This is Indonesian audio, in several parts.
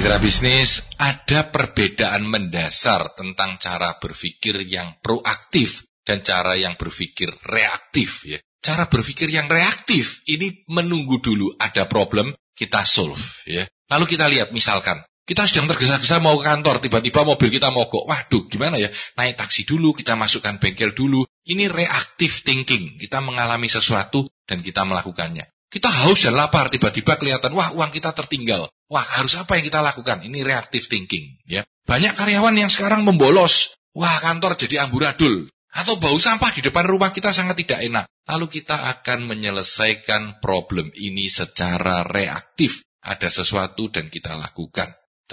Mitra bisnis, ada perbedaan mendasar tentang cara berpikir yang proaktif dan cara yang berpikir reaktif ya. Cara berpikir yang reaktif ini menunggu dulu ada problem, kita solve ya. Lalu kita lihat misalkan kita sedang tergesa-gesa mau ke kantor, tiba-tiba mobil kita mogok. Waduh, gimana ya? Naik taksi dulu, kita masukkan bengkel dulu. Ini reactive thinking. Kita mengalami sesuatu dan kita melakukannya. Kita haus dan lapar, tiba-tiba kelihatan, wah uang kita tertinggal. Wah, harus apa yang kita lakukan? Ini reactive thinking. Ya. Banyak karyawan yang sekarang membolos. Wah, kantor jadi amburadul. Atau bau sampah di depan rumah kita sangat tidak enak. Lalu kita akan menyelesaikan problem ini secara reaktif. Ada sesuatu dan kita lakukan.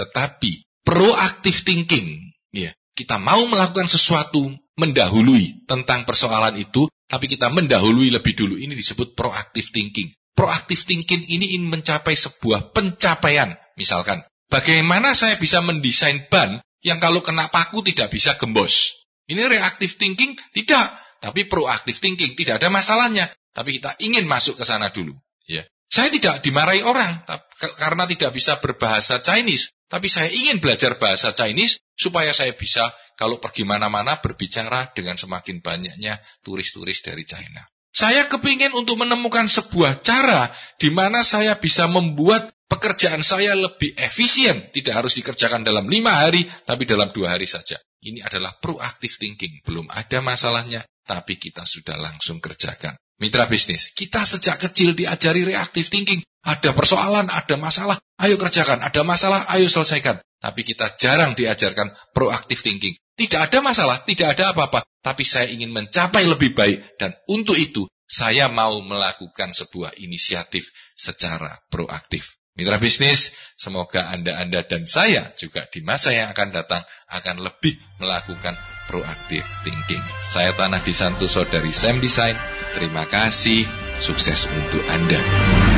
Tetapi proactive thinking, ya, kita mau melakukan sesuatu mendahului tentang persoalan itu, tapi kita mendahului lebih dulu. Ini disebut proactive thinking. Proactive thinking ini ingin mencapai sebuah pencapaian. Misalkan, bagaimana saya bisa mendesain ban yang kalau kena paku tidak bisa gembos. Ini reactive thinking? Tidak. Tapi proactive thinking, tidak ada masalahnya. Tapi kita ingin masuk ke sana dulu. Ya. Saya tidak dimarahi orang karena tidak bisa berbahasa Chinese. Tapi saya ingin belajar bahasa Chinese supaya saya bisa kalau pergi mana-mana berbicara dengan semakin banyaknya turis-turis dari China. Saya kepingin untuk menemukan sebuah cara di mana saya bisa membuat pekerjaan saya lebih efisien. Tidak harus dikerjakan dalam 5 hari, tapi dalam 2 hari saja. Ini adalah proactive thinking. Belum ada masalahnya, tapi kita sudah langsung kerjakan. Mitra bisnis, kita sejak kecil diajari reactive thinking. Ada persoalan, ada masalah, ayo kerjakan. Ada masalah, ayo selesaikan. Tapi kita jarang diajarkan proactive thinking. Tidak ada masalah, tidak ada apa-apa. Tapi saya ingin mencapai lebih baik. Dan untuk itu, saya mau melakukan sebuah inisiatif secara proaktif. Mitra bisnis, semoga Anda dan saya juga di masa yang akan datang akan lebih melakukan proactive thinking. Saya Tanah Disantoso dari Sam Design. Terima kasih, sukses untuk Anda.